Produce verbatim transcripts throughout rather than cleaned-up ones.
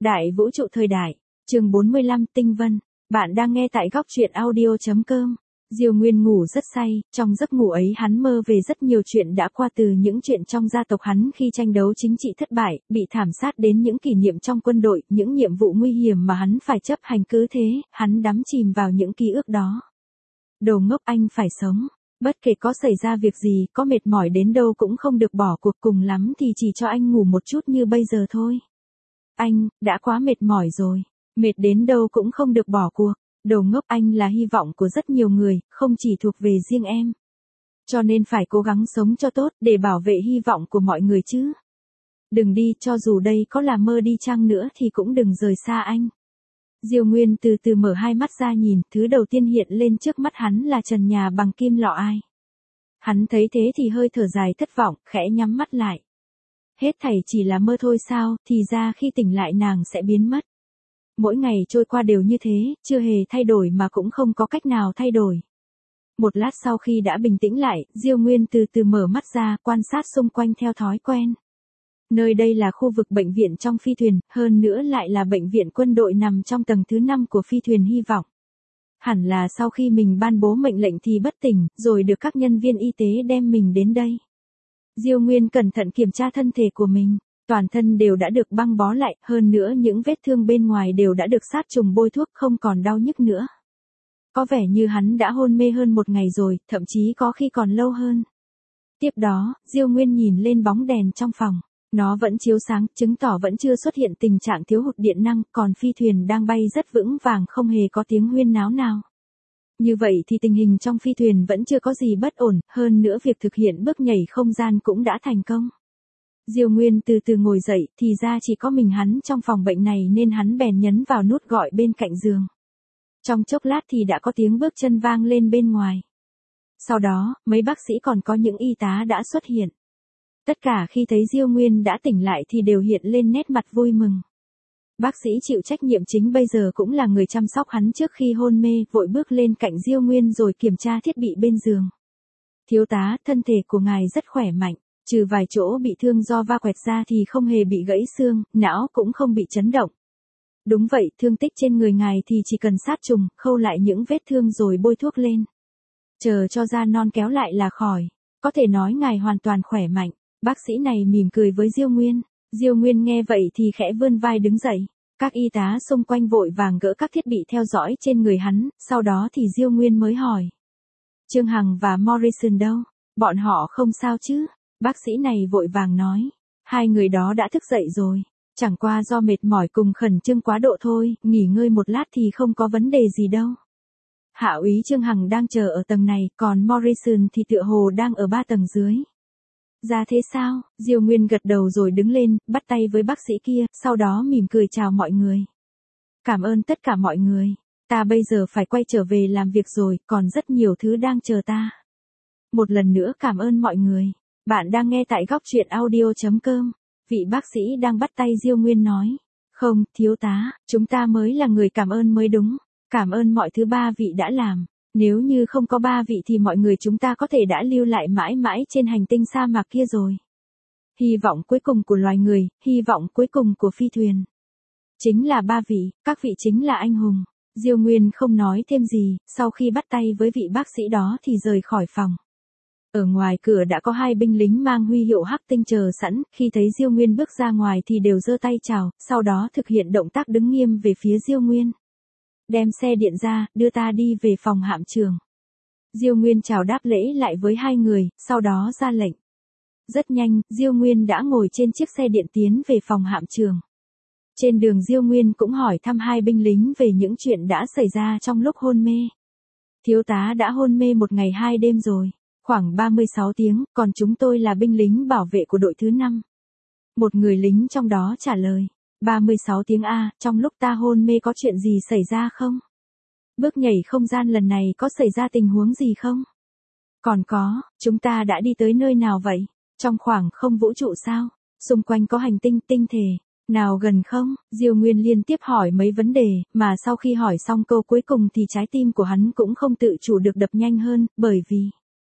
Đại vũ trụ thời đại, chương bốn mươi lăm Tinh Vân, bạn đang nghe tại góc truyện audio.com. Diêu Nguyên ngủ rất say, trong giấc ngủ ấy hắn mơ về rất nhiều chuyện đã qua, từ những chuyện trong gia tộc hắn khi tranh đấu chính trị thất bại, bị thảm sát, đến những kỷ niệm trong quân đội, những nhiệm vụ nguy hiểm mà hắn phải chấp hành. Cứ thế, hắn đắm chìm vào những ký ức đó. Đồ ngốc, anh phải sống. Bất kể có xảy ra việc gì, có mệt mỏi đến đâu cũng không được bỏ cuộc, cùng lắm thì chỉ cho anh ngủ một chút như bây giờ thôi. Anh, đã quá mệt mỏi rồi. Mệt đến đâu cũng không được bỏ cuộc. Đồ ngốc, anh là hy vọng của rất nhiều người, không chỉ thuộc về riêng em. Cho nên phải cố gắng sống cho tốt, để bảo vệ hy vọng của mọi người chứ. Đừng đi, cho dù đây có là mơ đi chăng nữa thì cũng đừng rời xa anh. Diêu Nguyên từ từ mở hai mắt ra nhìn, thứ đầu tiên hiện lên trước mắt hắn là trần nhà bằng kim lọ ai. Hắn thấy thế thì hơi thở dài thất vọng, khẽ nhắm mắt lại. Hết thảy chỉ là mơ thôi sao, thì ra khi tỉnh lại nàng sẽ biến mất. Mỗi ngày trôi qua đều như thế, chưa hề thay đổi mà cũng không có cách nào thay đổi. Một lát sau khi đã bình tĩnh lại, Diêu Nguyên từ từ mở mắt ra, quan sát xung quanh theo thói quen. Nơi đây là khu vực bệnh viện trong phi thuyền, hơn nữa lại là bệnh viện quân đội nằm trong tầng thứ năm của phi thuyền hy vọng. Hẳn là sau khi mình ban bố mệnh lệnh thì bất tỉnh, rồi được các nhân viên y tế đem mình đến đây. Diêu Nguyên cẩn thận kiểm tra thân thể của mình, toàn thân đều đã được băng bó lại, hơn nữa những vết thương bên ngoài đều đã được sát trùng bôi thuốc, không còn đau nhức nữa. Có vẻ như hắn đã hôn mê hơn một ngày rồi, thậm chí có khi còn lâu hơn. Tiếp đó, Diêu Nguyên nhìn lên bóng đèn trong phòng. Nó vẫn chiếu sáng, chứng tỏ vẫn chưa xuất hiện tình trạng thiếu hụt điện năng, còn phi thuyền đang bay rất vững vàng, không hề có tiếng huyên náo nào. Như vậy thì tình hình trong phi thuyền vẫn chưa có gì bất ổn, hơn nữa việc thực hiện bước nhảy không gian cũng đã thành công. Diêu Nguyên từ từ ngồi dậy, thì ra chỉ có mình hắn trong phòng bệnh này nên hắn bèn nhấn vào nút gọi bên cạnh giường. Trong chốc lát thì đã có tiếng bước chân vang lên bên ngoài. Sau đó, mấy bác sĩ còn có những y tá đã xuất hiện. Tất cả khi thấy Diêu Nguyên đã tỉnh lại thì đều hiện lên nét mặt vui mừng. Bác sĩ chịu trách nhiệm chính bây giờ cũng là người chăm sóc hắn trước khi hôn mê, vội bước lên cạnh Diêu Nguyên rồi kiểm tra thiết bị bên giường. Thiếu tá, thân thể của ngài rất khỏe mạnh, trừ vài chỗ bị thương do va quẹt ra thì không hề bị gãy xương, não cũng không bị chấn động. Đúng vậy, thương tích trên người ngài thì chỉ cần sát trùng, khâu lại những vết thương rồi bôi thuốc lên. Chờ cho da non kéo lại là khỏi, có thể nói ngài hoàn toàn khỏe mạnh. Bác sĩ này mỉm cười với Diêu Nguyên. Diêu Nguyên nghe vậy thì khẽ vươn vai đứng dậy. Các y tá xung quanh vội vàng gỡ các thiết bị theo dõi trên người hắn, sau đó thì Diêu Nguyên mới hỏi. Trương Hằng và Morrison đâu? Bọn họ không sao chứ? Bác sĩ này vội vàng nói. Hai người đó đã thức dậy rồi. Chẳng qua do mệt mỏi cùng khẩn trương quá độ thôi, nghỉ ngơi một lát thì không có vấn đề gì đâu. Hạ úy Trương Hằng đang chờ ở tầng này, còn Morrison thì tựa hồ đang ở ba tầng dưới. Ra thế sao? Diêu Nguyên gật đầu rồi đứng lên, bắt tay với bác sĩ kia, sau đó mỉm cười chào mọi người. Cảm ơn tất cả mọi người. Ta bây giờ phải quay trở về làm việc rồi, còn rất nhiều thứ đang chờ ta. Một lần nữa cảm ơn mọi người. Bạn đang nghe tại góc truyện audio.com. Vị bác sĩ đang bắt tay Diêu Nguyên nói. Không, thiếu tá, chúng ta mới là người cảm ơn mới đúng. Cảm ơn mọi thứ ba vị đã làm. Nếu như không có ba vị thì mọi người chúng ta có thể đã lưu lại mãi mãi trên hành tinh sa mạc kia rồi. Hy vọng cuối cùng của loài người, hy vọng cuối cùng của phi thuyền. Chính là ba vị, các vị chính là anh hùng. Diêu Nguyên không nói thêm gì, sau khi bắt tay với vị bác sĩ đó thì rời khỏi phòng. Ở ngoài cửa đã có hai binh lính mang huy hiệu hắc tinh chờ sẵn, khi thấy Diêu Nguyên bước ra ngoài thì đều giơ tay chào, sau đó thực hiện động tác đứng nghiêm về phía Diêu Nguyên. Đem xe điện ra, đưa ta đi về phòng hạm trường. Diêu Nguyên chào đáp lễ lại với hai người, sau đó ra lệnh. Rất nhanh, Diêu Nguyên đã ngồi trên chiếc xe điện tiến về phòng hạm trường. Trên đường Diêu Nguyên cũng hỏi thăm hai binh lính về những chuyện đã xảy ra trong lúc hôn mê. Thiếu tá đã hôn mê một ngày hai đêm rồi, khoảng ba mươi sáu tiếng, còn chúng tôi là binh lính bảo vệ của đội thứ năm. Một người lính trong đó trả lời. ba mươi sáu tiếng A, trong lúc ta hôn mê có chuyện gì xảy ra không? Bước nhảy không gian lần này có xảy ra tình huống gì không? Còn có, chúng ta đã đi tới nơi nào vậy? Trong khoảng không vũ trụ sao? Xung quanh có hành tinh, tinh thể, nào gần không? Diêu Nguyên liên tiếp hỏi mấy vấn đề, mà sau khi hỏi xong câu cuối cùng thì trái tim của hắn cũng không tự chủ được đập nhanh hơn, bởi vì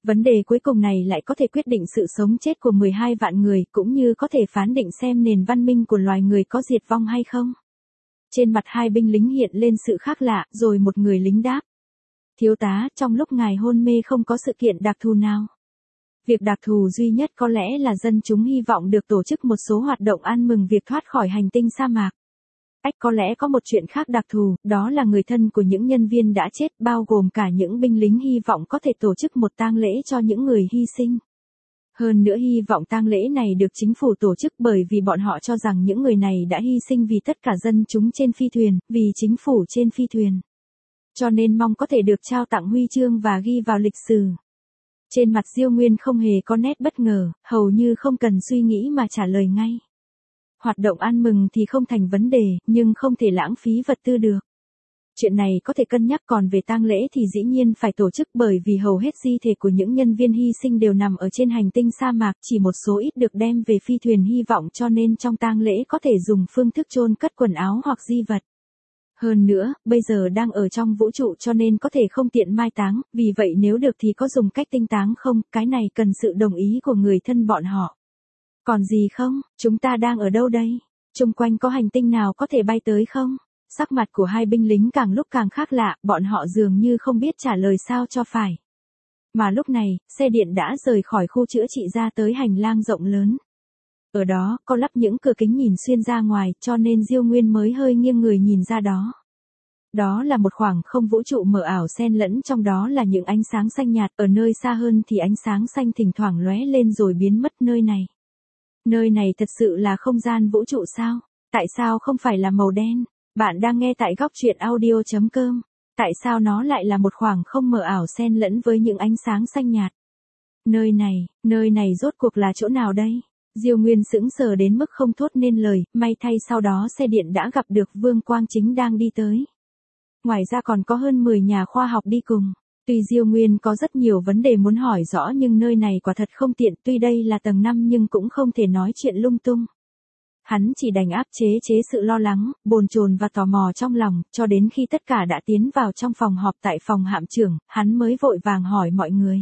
Vấn đề cuối cùng này lại có thể quyết định sự sống chết của mười hai vạn người, cũng như có thể phán định xem nền văn minh của loài người có diệt vong hay không. Trên mặt hai binh lính hiện lên sự khác lạ, rồi một người lính đáp. Thiếu tá, trong lúc ngài hôn mê không có sự kiện đặc thù nào. Việc đặc thù duy nhất có lẽ là dân chúng hy vọng được tổ chức một số hoạt động ăn mừng việc thoát khỏi hành tinh sa mạc. Ách, có lẽ có một chuyện khác đặc thù, đó là người thân của những nhân viên đã chết, bao gồm cả những binh lính hy vọng có thể tổ chức một tang lễ cho những người hy sinh. Hơn nữa hy vọng tang lễ này được chính phủ tổ chức bởi vì bọn họ cho rằng những người này đã hy sinh vì tất cả dân chúng trên phi thuyền, vì chính phủ trên phi thuyền. Cho nên mong có thể được trao tặng huy chương và ghi vào lịch sử. Trên mặt Diêu Nguyên không hề có nét bất ngờ, hầu như không cần suy nghĩ mà trả lời ngay. Hoạt động ăn mừng thì không thành vấn đề, nhưng không thể lãng phí vật tư được. Chuyện này có thể cân nhắc, còn về tang lễ thì dĩ nhiên phải tổ chức, bởi vì hầu hết di thể của những nhân viên hy sinh đều nằm ở trên hành tinh sa mạc, chỉ một số ít được đem về phi thuyền hy vọng, cho nên trong tang lễ có thể dùng phương thức chôn cất quần áo hoặc di vật. Hơn nữa, bây giờ đang ở trong vũ trụ cho nên có thể không tiện mai táng, vì vậy nếu được thì có dùng cách tinh táng không, cái này cần sự đồng ý của người thân bọn họ. Còn gì không, chúng ta đang ở đâu đây? Xung quanh có hành tinh nào có thể bay tới không? Sắc mặt của hai binh lính càng lúc càng khác lạ, bọn họ dường như không biết trả lời sao cho phải. Mà lúc này, xe điện đã rời khỏi khu chữa trị ra tới hành lang rộng lớn. Ở đó, có lắp những cửa kính nhìn xuyên ra ngoài, cho nên Diêu Nguyên mới hơi nghiêng người nhìn ra đó. Đó là một khoảng không vũ trụ mờ ảo, xen lẫn trong đó là những ánh sáng xanh nhạt, ở nơi xa hơn thì ánh sáng xanh thỉnh thoảng lóe lên rồi biến mất nơi này. Nơi này thật sự là không gian vũ trụ sao? Tại sao không phải là màu đen? Bạn đang nghe tại góc truyện audio chấm com. Tại sao nó lại là một khoảng không mờ ảo xen lẫn với những ánh sáng xanh nhạt? Nơi này, nơi này rốt cuộc là chỗ nào đây? Diêu Nguyên sững sờ đến mức không thốt nên lời, may thay sau đó xe điện đã gặp được Vương Quang Chính đang đi tới. Ngoài ra còn có hơn mười nhà khoa học đi cùng. Tuy Diêu Nguyên có rất nhiều vấn đề muốn hỏi rõ nhưng nơi này quả thật không tiện, tuy đây là tầng năm nhưng cũng không thể nói chuyện lung tung. Hắn chỉ đành áp chế chế sự lo lắng, bồn chồn và tò mò trong lòng, cho đến khi tất cả đã tiến vào trong phòng họp tại phòng hạm trưởng, hắn mới vội vàng hỏi mọi người.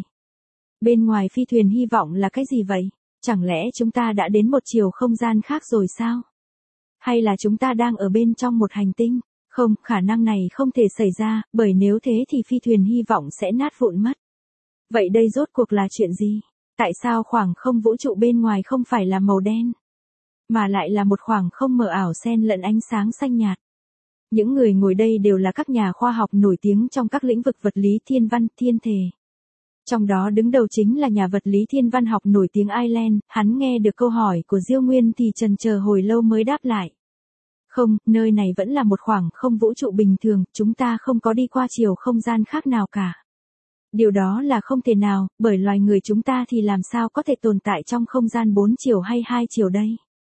Bên ngoài phi thuyền hy vọng là cái gì vậy? Chẳng lẽ chúng ta đã đến một chiều không gian khác rồi sao? Hay là chúng ta đang ở bên trong một hành tinh? Không, khả năng này không thể xảy ra, bởi nếu thế thì phi thuyền hy vọng sẽ nát vụn mất. Vậy đây rốt cuộc là chuyện gì? Tại sao khoảng không vũ trụ bên ngoài không phải là màu đen, mà lại là một khoảng không mờ ảo xen lẫn ánh sáng xanh nhạt? Những người ngồi đây đều là các nhà khoa học nổi tiếng trong các lĩnh vực vật lý, thiên văn, thiên thể. Trong đó đứng đầu chính là nhà vật lý thiên văn học nổi tiếng Ireland. Hắn nghe được câu hỏi của Diêu Nguyên thì chần chờ hồi lâu mới đáp lại. Không, nơi này vẫn là một khoảng không vũ trụ bình thường, chúng ta không có đi qua chiều không gian khác nào cả. Điều đó là không thể nào, bởi loài người chúng ta thì làm sao có thể tồn tại trong không gian bốn chiều hay hai chiều đây?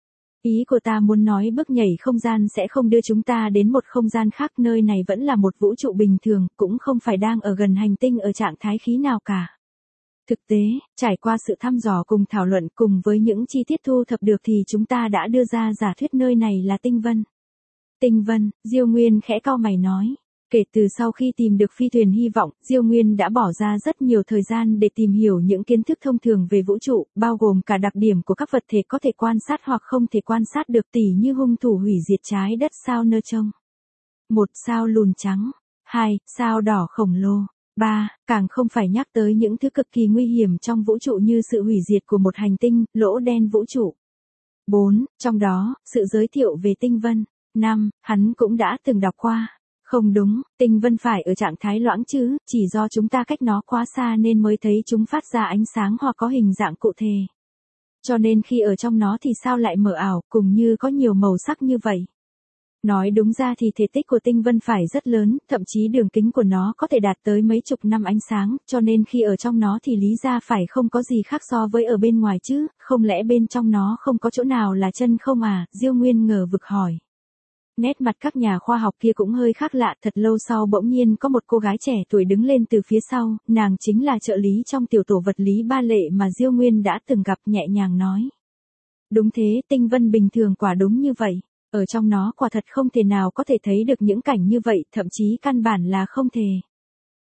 Ý của ta muốn nói bước nhảy không gian sẽ không đưa chúng ta đến một không gian khác, nơi này vẫn là một vũ trụ bình thường, cũng không phải đang ở gần hành tinh ở trạng thái khí nào cả. Thực tế, trải qua sự thăm dò cùng thảo luận cùng với những chi tiết thu thập được thì chúng ta đã đưa ra giả thuyết nơi này là tinh vân. Tinh vân, Diêu Nguyên khẽ cau mày nói. Kể từ sau khi tìm được phi thuyền hy vọng, Diêu Nguyên đã bỏ ra rất nhiều thời gian để tìm hiểu những kiến thức thông thường về vũ trụ, bao gồm cả đặc điểm của các vật thể có thể quan sát hoặc không thể quan sát được, tỉ như hung thủ hủy diệt trái đất sao Neutron. Một, sao lùn trắng. Hai, sao đỏ khổng lồ. Ba, càng không phải nhắc tới những thứ cực kỳ nguy hiểm trong vũ trụ như sự hủy diệt của một hành tinh, lỗ đen vũ trụ. Bốn, trong đó, sự giới thiệu về tinh vân. Năm, hắn cũng đã từng đọc qua. Không đúng, tinh vân phải ở trạng thái loãng chứ, chỉ do chúng ta cách nó quá xa nên mới thấy chúng phát ra ánh sáng hoặc có hình dạng cụ thể. Cho nên khi ở trong nó thì sao lại mờ ảo, cùng như có nhiều màu sắc như vậy. Nói đúng ra thì thể tích của tinh vân phải rất lớn, thậm chí đường kính của nó có thể đạt tới mấy chục năm ánh sáng, cho nên khi ở trong nó thì lý ra phải không có gì khác so với ở bên ngoài chứ, không lẽ bên trong nó không có chỗ nào là chân không à, Diêu Nguyên ngờ vực hỏi. Nét mặt các nhà khoa học kia cũng hơi khác lạ, thật lâu sau bỗng nhiên có một cô gái trẻ tuổi đứng lên từ phía sau, nàng chính là trợ lý trong tiểu tổ vật lý ba lệ mà Diêu Nguyên đã từng gặp, nhẹ nhàng nói. Đúng thế, tinh vân bình thường quả đúng như vậy, ở trong nó quả thật không thể nào có thể thấy được những cảnh như vậy, thậm chí căn bản là không thể.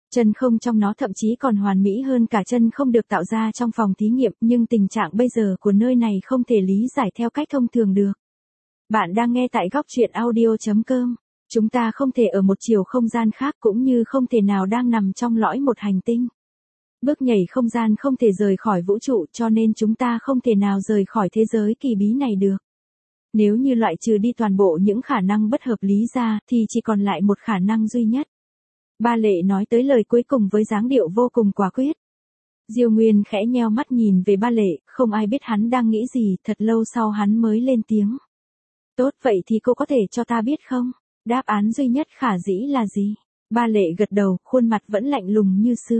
Chân không trong nó thậm chí còn hoàn mỹ hơn cả chân không được tạo ra trong phòng thí nghiệm, nhưng tình trạng bây giờ của nơi này không thể lý giải theo cách thông thường được. Bạn đang nghe tại góc truyện audio.com. Chúng ta không thể ở một chiều không gian khác cũng như không thể nào đang nằm trong lõi một hành tinh. Bước nhảy không gian không thể rời khỏi vũ trụ, cho nên chúng ta không thể nào rời khỏi thế giới kỳ bí này được. Nếu như loại trừ đi toàn bộ những khả năng bất hợp lý ra, thì chỉ còn lại một khả năng duy nhất. Ba Lệ nói tới lời cuối cùng với dáng điệu vô cùng quả quyết. Diêu Nguyên khẽ nheo mắt nhìn về Ba Lệ, không ai biết hắn đang nghĩ gì, thật lâu sau hắn mới lên tiếng. Tốt, vậy thì cô có thể cho ta biết không? Đáp án duy nhất khả dĩ là gì? Ba Lệ gật đầu, khuôn mặt vẫn lạnh lùng như xưa.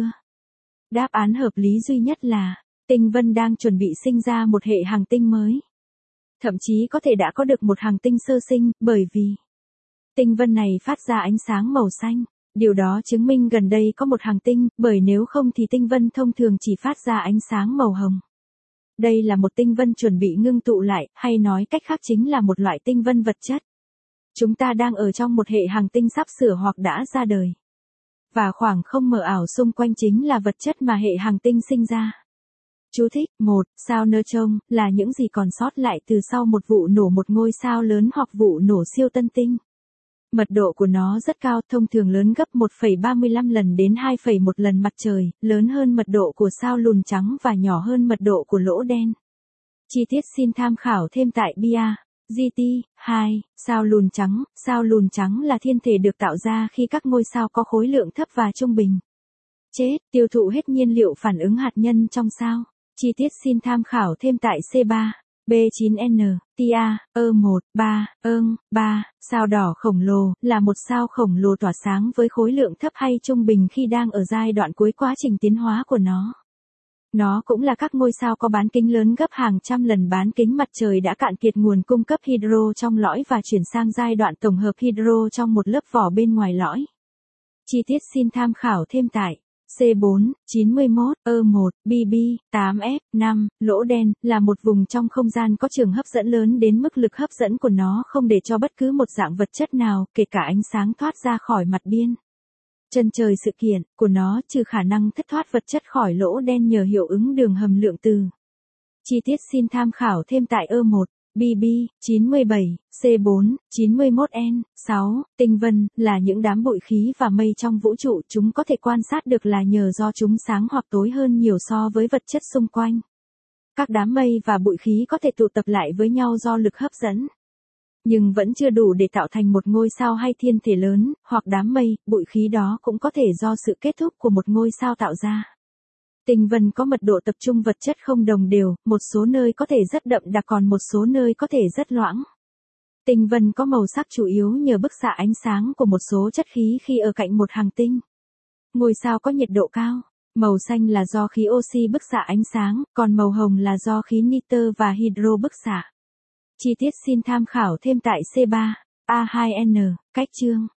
Đáp án hợp lý duy nhất là, tinh vân đang chuẩn bị sinh ra một hệ hành tinh mới. Thậm chí có thể đã có được một hành tinh sơ sinh, bởi vì tinh vân này phát ra ánh sáng màu xanh. Điều đó chứng minh gần đây có một hành tinh, bởi nếu không thì tinh vân thông thường chỉ phát ra ánh sáng màu hồng. Đây là một tinh vân chuẩn bị ngưng tụ lại, hay nói cách khác chính là một loại tinh vân vật chất. Chúng ta đang ở trong một hệ hành tinh sắp sửa hoặc đã ra đời. Và khoảng không mờ ảo xung quanh chính là vật chất mà hệ hành tinh sinh ra. Chú thích, một, sao nơ trông, là những gì còn sót lại từ sau một vụ nổ một ngôi sao lớn hoặc vụ nổ siêu tân tinh. Mật độ của nó rất cao, thông thường lớn gấp một phẩy ba mươi lăm lần đến hai phẩy một lần mặt trời, lớn hơn mật độ của sao lùn trắng và nhỏ hơn mật độ của lỗ đen. Chi tiết xin tham khảo thêm tại bia. giê tê hai, sao lùn trắng. Sao lùn trắng là thiên thể được tạo ra khi các ngôi sao có khối lượng thấp và trung bình chết, tiêu thụ hết nhiên liệu phản ứng hạt nhân trong sao. Chi tiết xin tham khảo thêm tại xê ba. B chín N, Tia, E một, ba, ương, ba, sao đỏ khổng lồ, là một sao khổng lồ tỏa sáng với khối lượng thấp hay trung bình khi đang ở giai đoạn cuối quá trình tiến hóa của nó. Nó cũng là các ngôi sao có bán kính lớn gấp hàng trăm lần bán kính mặt trời đã cạn kiệt nguồn cung cấp hydro trong lõi và chuyển sang giai đoạn tổng hợp hydro trong một lớp vỏ bên ngoài lõi. Chi tiết xin tham khảo thêm tại xê bốn, chín mươi mốt, E một, bê bê, tám F, năm, lỗ đen, là một vùng trong không gian có trường hấp dẫn lớn đến mức lực hấp dẫn của nó không để cho bất cứ một dạng vật chất nào, kể cả ánh sáng thoát ra khỏi mặt biên chân trời sự kiện của nó, trừ khả năng thất thoát vật chất khỏi lỗ đen nhờ hiệu ứng đường hầm lượng từ. Chi tiết xin tham khảo thêm tại E một, bê bê, chín mươi bảy, xê bốn, chín mươi mốt N, sáu, tinh vân, là những đám bụi khí và mây trong vũ trụ, chúng có thể quan sát được là nhờ do chúng sáng hoặc tối hơn nhiều so với vật chất xung quanh. Các đám mây và bụi khí có thể tụ tập lại với nhau do lực hấp dẫn. Nhưng vẫn chưa đủ để tạo thành một ngôi sao hay thiên thể lớn, hoặc đám mây, bụi khí đó cũng có thể do sự kết thúc của một ngôi sao tạo ra. Tinh vân có mật độ tập trung vật chất không đồng đều, một số nơi có thể rất đậm đặc còn một số nơi có thể rất loãng. Tinh vân có màu sắc chủ yếu nhờ bức xạ ánh sáng của một số chất khí khi ở cạnh một hành tinh. Ngôi sao có nhiệt độ cao, màu xanh là do khí oxy bức xạ ánh sáng, còn màu hồng là do khí nitơ và hydro bức xạ. Chi tiết xin tham khảo thêm tại xê ba, A hai N, cách chương.